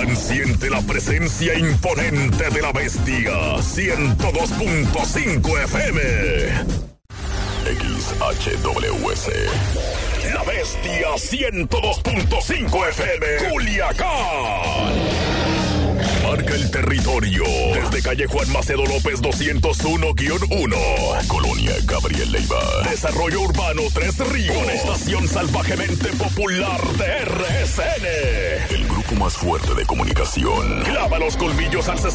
Culiacán siente la presencia imponente de la bestia. 102.5 FM. XHWS. La bestia 102.5 FM. Culiacán. Marca el territorio desde calle Juan Macedo López 201-1, Colonia Gabriel Leiva. Desarrollo Urbano Tres Ríos. Con estación salvajemente popular de RSN. El grupo más fuerte de comunicación. Clava los colmillos al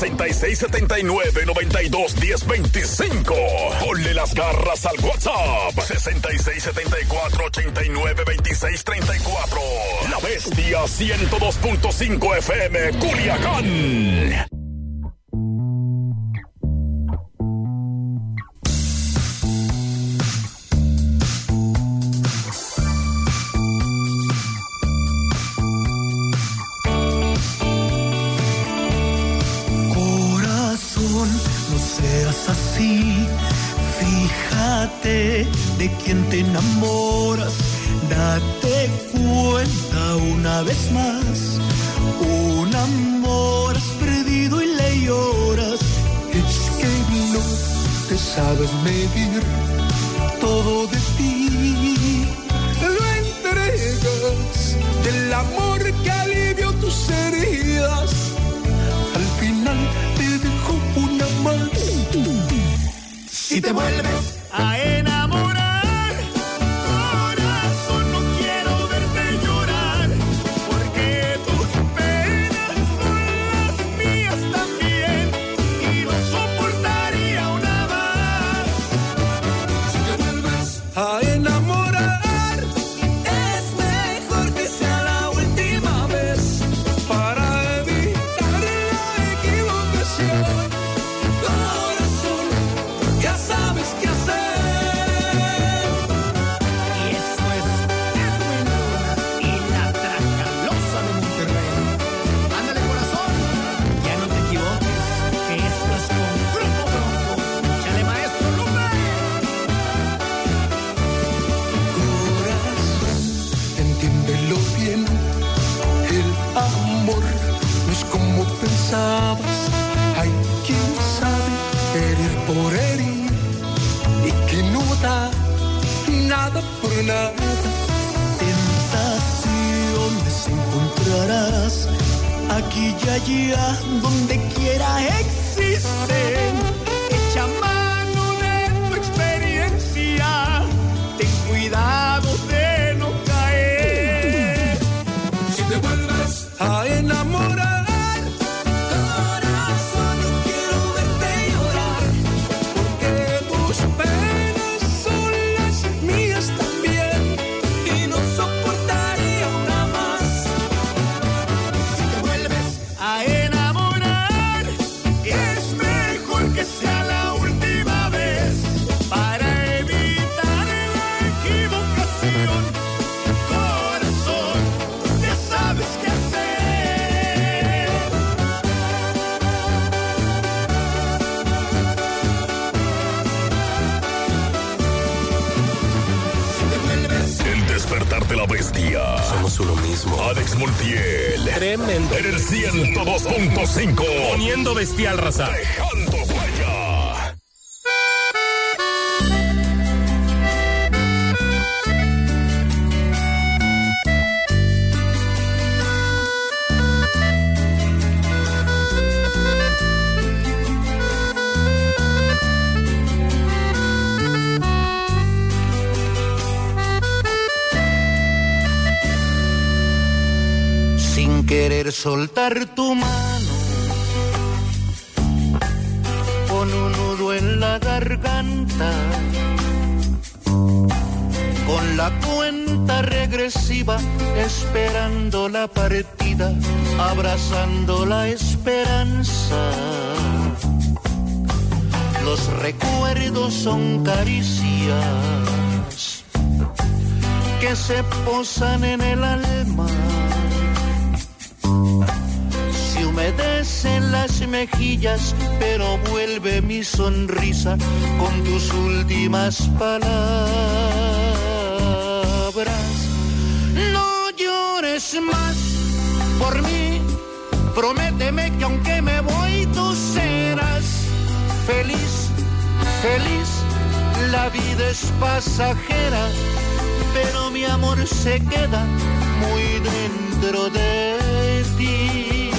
6679-921025. Ponle las garras al WhatsApp 6674-892634. La bestia 102.5 FM Culiacán. Corazón, no seas así. Fíjate de quién te enamoras. Date cuenta una vez más. Un amor has perdido y le lloras. Es que no te sabes medir. Todo de ti lo entregas. Del amor que alivió tus heridas. Al final te dejo una más. Si te vuelves a enamorar, hay quien sabe herir por herir y que no da nada por nada. Tentaciones encontrarás aquí y allá, donde quiera existen. Echa mano de tu experiencia, ten cuidado de no caer. Si te vuelves a enamorar, la bestia. Somos uno mismo. Alex Montiel. Tremendo. En el 102.5. Poniendo bestial, raza. Dejando huella. Querer soltar tu mano con un nudo en la garganta, con la cuenta regresiva, esperando la partida, abrazando la esperanza. Los recuerdos son caricias que se posan en el alma. Humedecen las mejillas, pero vuelve mi sonrisa con tus últimas palabras. No llores más por mí, prométeme que aunque me voy tú serás feliz, feliz. La vida es pasajera, pero mi amor se queda muy dentro de ti.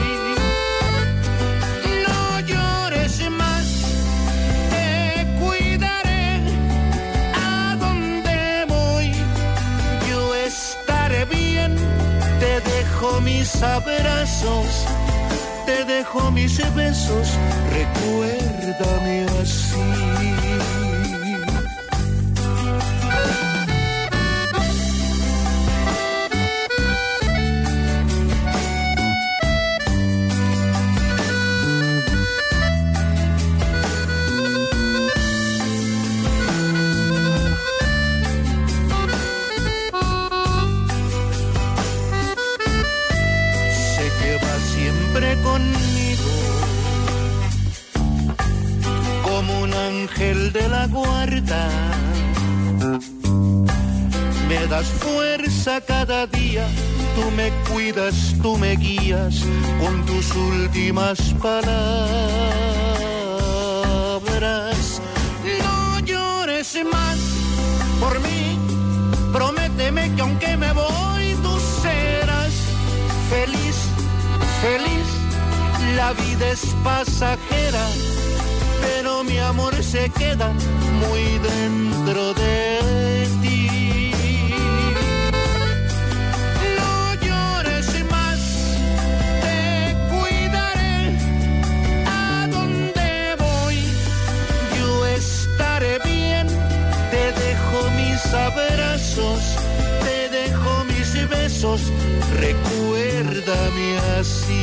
No llores más, te cuidaré a donde voy. Yo estaré bien, te dejo mis abrazos, te dejo mis besos, recuérdame así. Conmigo como un ángel de la guarda, me das fuerza cada día, tú me cuidas, tú me guías con tus últimas palabras. No llores más por mí, prométeme que aunque me voy tú serás feliz, feliz. La vida es pasajera, pero mi amor se queda muy dentro de ti. No llores más, te cuidaré a donde voy. Yo estaré bien, te dejo mis abrazos, te dejo mis besos, recuérdame así.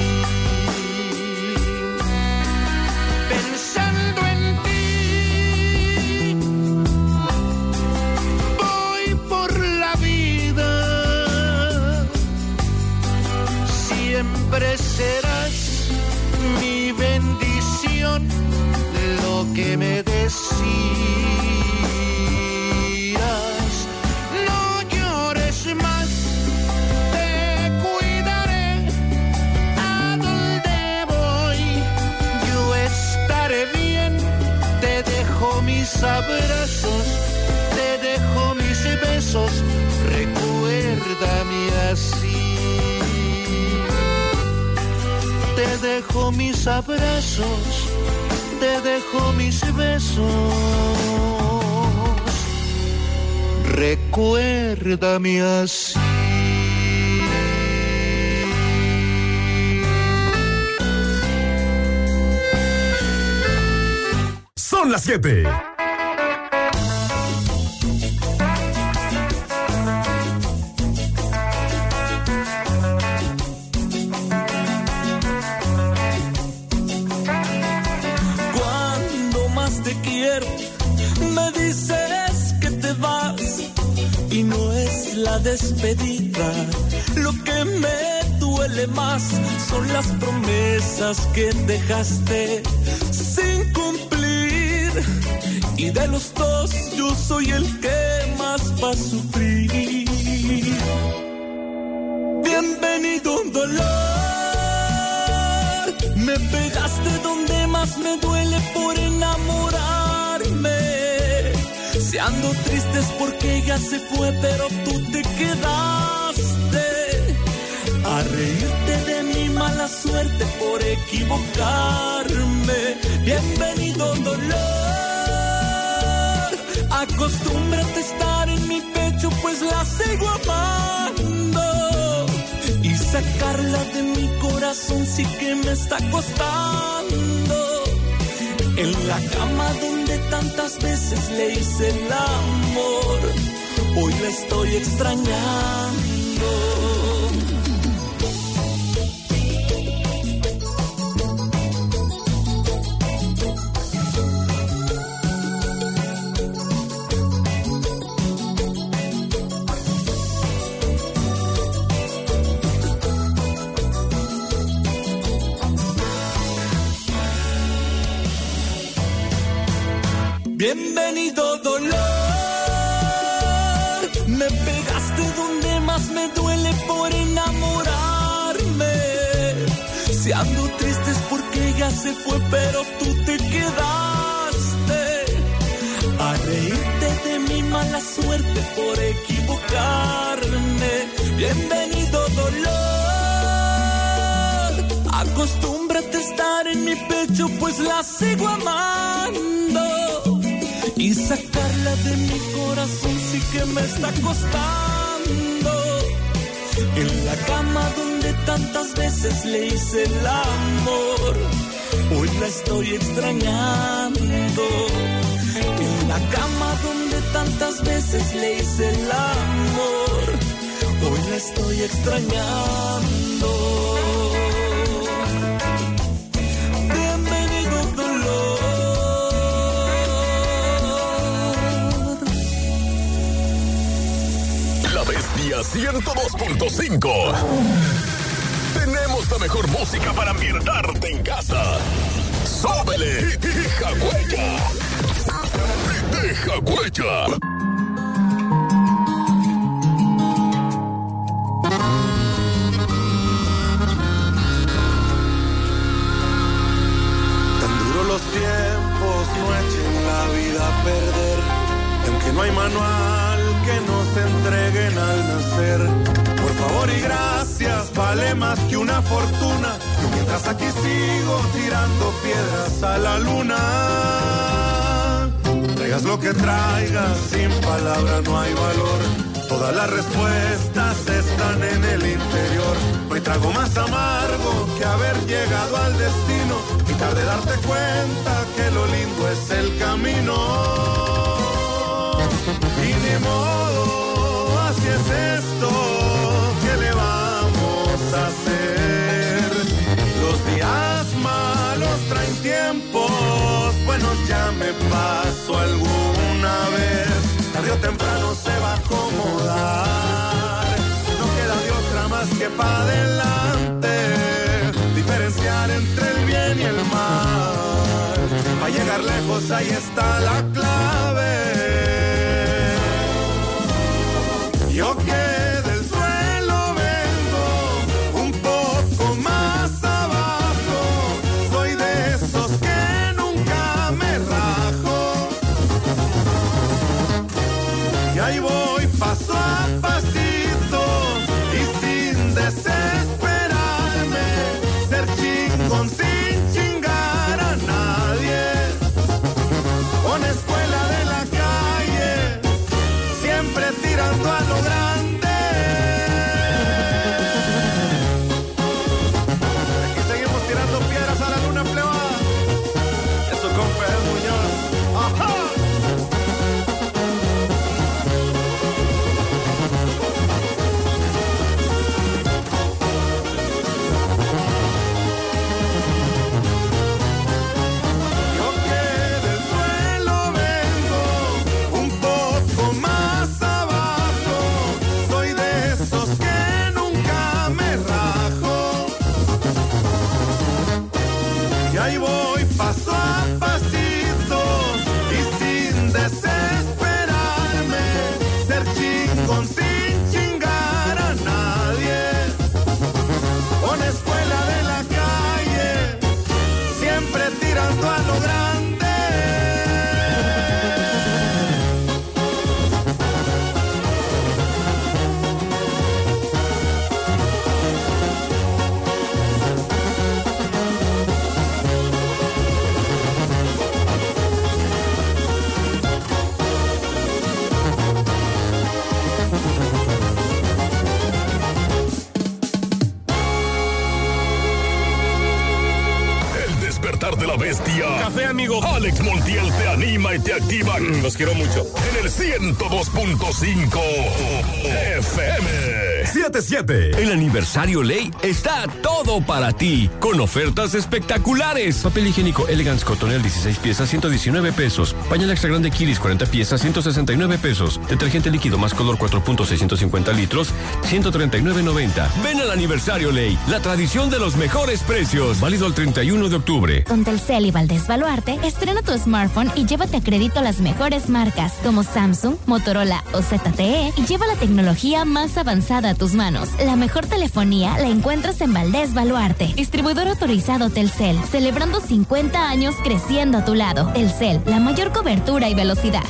Pensando en ti, voy por la vida, siempre serás mi bendición, lo que me decías. No llores más, te cuidaré a donde voy. Yo estaré bien, te dejo mis abrazos, te dejo mis besos, recuérdame así. Te dejo mis abrazos, te dejo mis besos, recuérdame así. Son las 7. Cuando más te quiero, me dices que te vas y no es la despedida. Lo que me duele más son las promesas que dejaste sin cumplir. Y de los dos yo soy el que más va a sufrir. Bienvenido dolor, me pegaste donde más me duele por enamorarme. Si ando triste es porque ella se fue, pero tú te quedaste a reírte de mi mala suerte por equivocarme. Bienvenido dolor, acostúmbrate a estar en mi pecho, pues la sigo amando. Y sacarla de mi corazón sí que me está costando. En la cama donde tantas veces le hice el amor, hoy la estoy extrañando. Bienvenido dolor, me pegaste donde más me duele por enamorarme. Si ando triste es porque ella se fue, pero tú te quedaste a reírte de mi mala suerte por equivocarme. Bienvenido dolor, acostúmbrate a estar en mi pecho, pues la sigo amando. Y sacarla de mi corazón sí que me está costando. En la cama donde tantas veces le hice el amor, hoy la estoy extrañando. En la cama donde tantas veces le hice el amor, hoy la estoy extrañando. Bienvenido dolor. La Bestia 102.5. Tenemos la mejor música para ambientarte en casa. ¡Súbele! ¡Deja huella! ¡Deja huella! Los tiempos no echen la vida a perder, y aunque no hay manual que nos entreguen al nacer, por favor y gracias vale más que una fortuna. Yo mientras aquí sigo tirando piedras a la luna. Traigas lo que traigas, sin palabra no hay valor. Todas las respuestas están en el interior. No hay trago más amargo que haber llegado al destino y tarde darte cuenta que lo lindo es el camino. Y ni modo, así es esto, ¿qué le vamos a hacer? Los días malos traen tiempos buenos, ya me pasó alguna vez. Tarde o temprano se va a acomodar, no queda de otra más que para adelante, diferenciar entre el bien y el mal, para llegar lejos ahí está la clave. Yo que del suelo vengo un poco más abajo, soy de esos que nunca me rajo. Y ahí voy paso a pasito y sin desesperarme, ser chingón sin chingar a nadie. Con escuela de la calle, siempre tirando a lo grande. Aquí seguimos tirando piedras a la luna plebada. Eso con Fede Muñoz. ¡Ajá! Ahí voy paso a pasito y sin desesperarme, ser chingón sin chingar a nadie. Con escuela de la calle, siempre tirando a lo grande. De la Bestia. Café, amigo. Alex Montiel te anima y te activa. Los quiero mucho. En el 102.5 FM. 7-7. El aniversario Ley está todo para ti, con ofertas espectaculares. Papel higiénico Elegance Cotonel 16 piezas, 119 pesos. Pañal extra grande Kiris 40 piezas, 169 pesos. Detergente líquido más color 4.650 litros, 139.90. Ven al aniversario Ley, la tradición de los mejores precios. Válido el 31 de octubre. Con Telcel y Valdés Baluarte, estrena tu smartphone y llévate a crédito las mejores marcas como Samsung, Motorola o ZTE y lleva la tecnología más avanzada a tus manos. La mejor telefonía la encuentras en Valdés Baluarte. Distribuidor autorizado Telcel. Celebrando 50 años creciendo a tu lado. Telcel, la mayor cobertura y velocidad.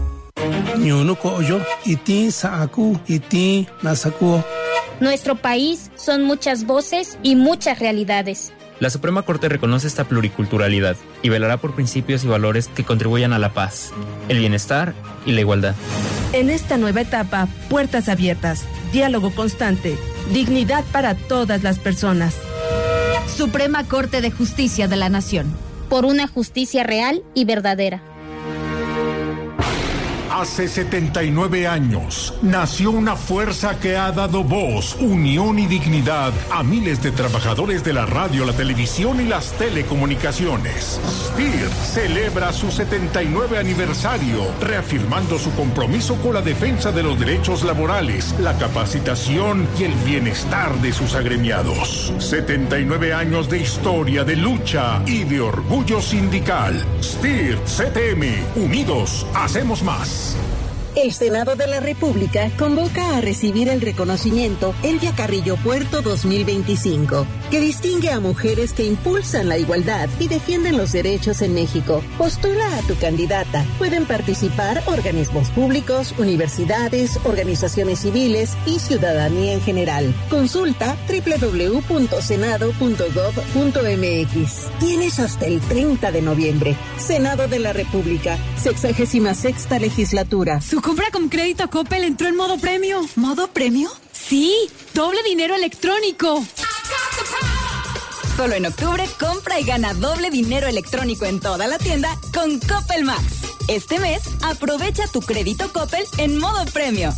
Nuestro país son muchas voces y muchas realidades. La Suprema Corte reconoce esta pluriculturalidad y velará por principios y valores que contribuyan a la paz, el bienestar y la igualdad. En esta nueva etapa, puertas abiertas, diálogo constante, dignidad para todas las personas. Suprema Corte de Justicia de la Nación. Por una justicia real y verdadera. Hace 79 años nació una fuerza que ha dado voz, unión y dignidad a miles de trabajadores de la radio, la televisión y las telecomunicaciones. STIR celebra su 79 aniversario, reafirmando su compromiso con la defensa de los derechos laborales, la capacitación y el bienestar de sus agremiados. 79 años de historia, de lucha y de orgullo sindical. STIR CTM, unidos, hacemos más. El Senado de la República convoca a recibir el reconocimiento Elvia Carrillo Puerto 2025, que distingue a mujeres que impulsan la igualdad y defienden los derechos en México. Postula a tu candidata. Pueden participar organismos públicos, universidades, organizaciones civiles y ciudadanía en general. Consulta www.senado.gov.mx. Tienes hasta el 30 de noviembre. Senado de la República, 66ª legislatura. Su compra con crédito Coppel entró en modo premio. ¿Modo premio? Sí, doble dinero electrónico. Solo en octubre compra y gana doble dinero electrónico en toda la tienda con Coppel Max. Este mes aprovecha tu crédito Coppel en modo premio.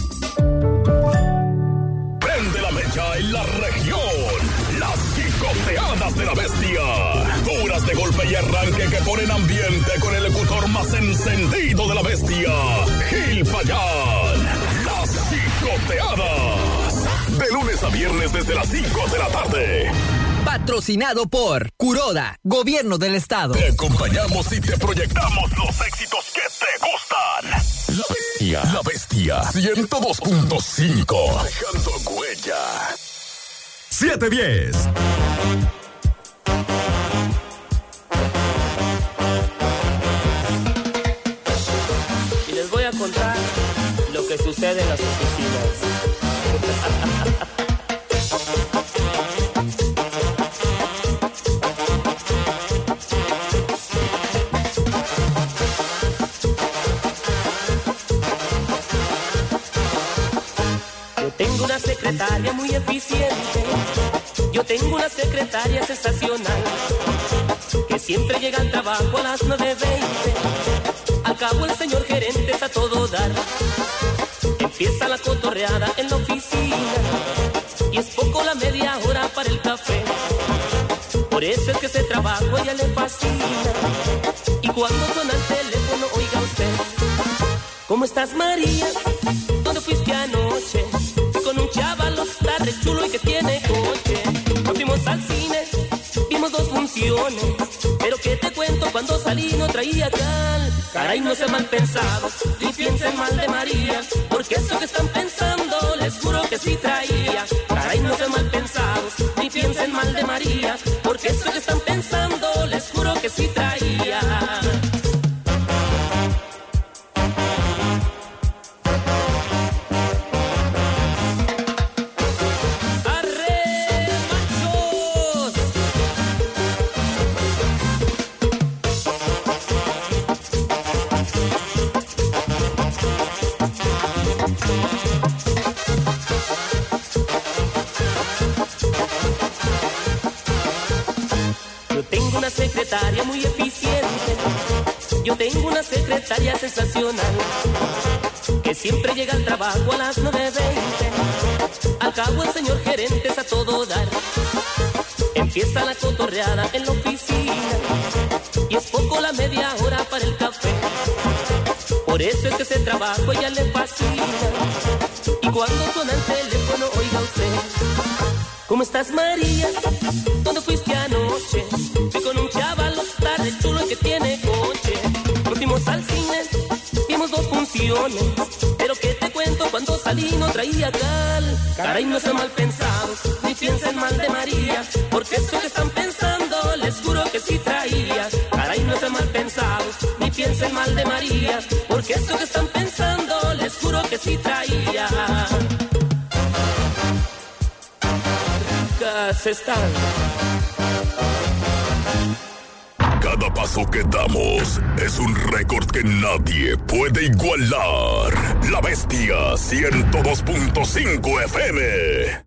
Prende la mecha en la región. Las chicoteadas de la bestia. Duras de golpe y arranque que ponen ambiente con el ejecutor más encendido de la bestia, Gil Payán. Las chicoteadas. De lunes a viernes desde las 5 de la tarde. Patrocinado por Kuroda, Gobierno del Estado. Te acompañamos y te proyectamos los éxitos que te gustan. La bestia 102.5. Dejando huella. 7:10. Y les voy a contar lo que sucede en las oficinas. Tengo una secretaria muy eficiente. Yo tengo una secretaria sensacional, que siempre llega al trabajo a las 9:20. Al cabo el señor gerente es a todo dar. Empieza la cotorreada en la oficina y es poco la media hora para el café. Por eso es que ese trabajo a ella le fascina. Y cuando suena el teléfono, oiga usted: ¿cómo estás, María? ¿Dónde fuiste anoche? Con un chaval, está re chulo y que tiene coche. Nos fuimos al cine, vimos 2 funciones. Pero que te cuento, cuando salí no traía cal. Caray, no sean mal pensados, ni piensen mal de María, porque eso que están pensando, les juro que sí traía. Caray, no sean mal pensados, ni piensen mal de María, porque eso que están pensando, les juro que sí traía. Secretaria muy eficiente. Yo tengo una secretaria sensacional, que siempre llega al trabajo a las 9:20. Al cabo el señor gerente es a todo dar. Empieza la cotorreada en la oficina y es poco la media hora para el café. Por eso es que ese trabajo a ella le fascina. Y cuando suena el teléfono, oiga usted: ¿cómo estás, María? ¿Dónde fuiste anoche? Fui con un chaval, está re chulo y que tiene coche. Nos fuimos al cine, vimos 2 funciones. Pero que te cuento, cuando salí y no traía cal. Caray, no sean mal pensados, ni piensen mal de María, porque eso que están pensando, les juro que sí traía. Caray, no sean mal pensados, ni piensen mal de María, porque eso que están pensando, les juro que sí traía. Ricas están. Cada paso que damos es un récord que nadie puede igualar. La Bestia 102.5 FM.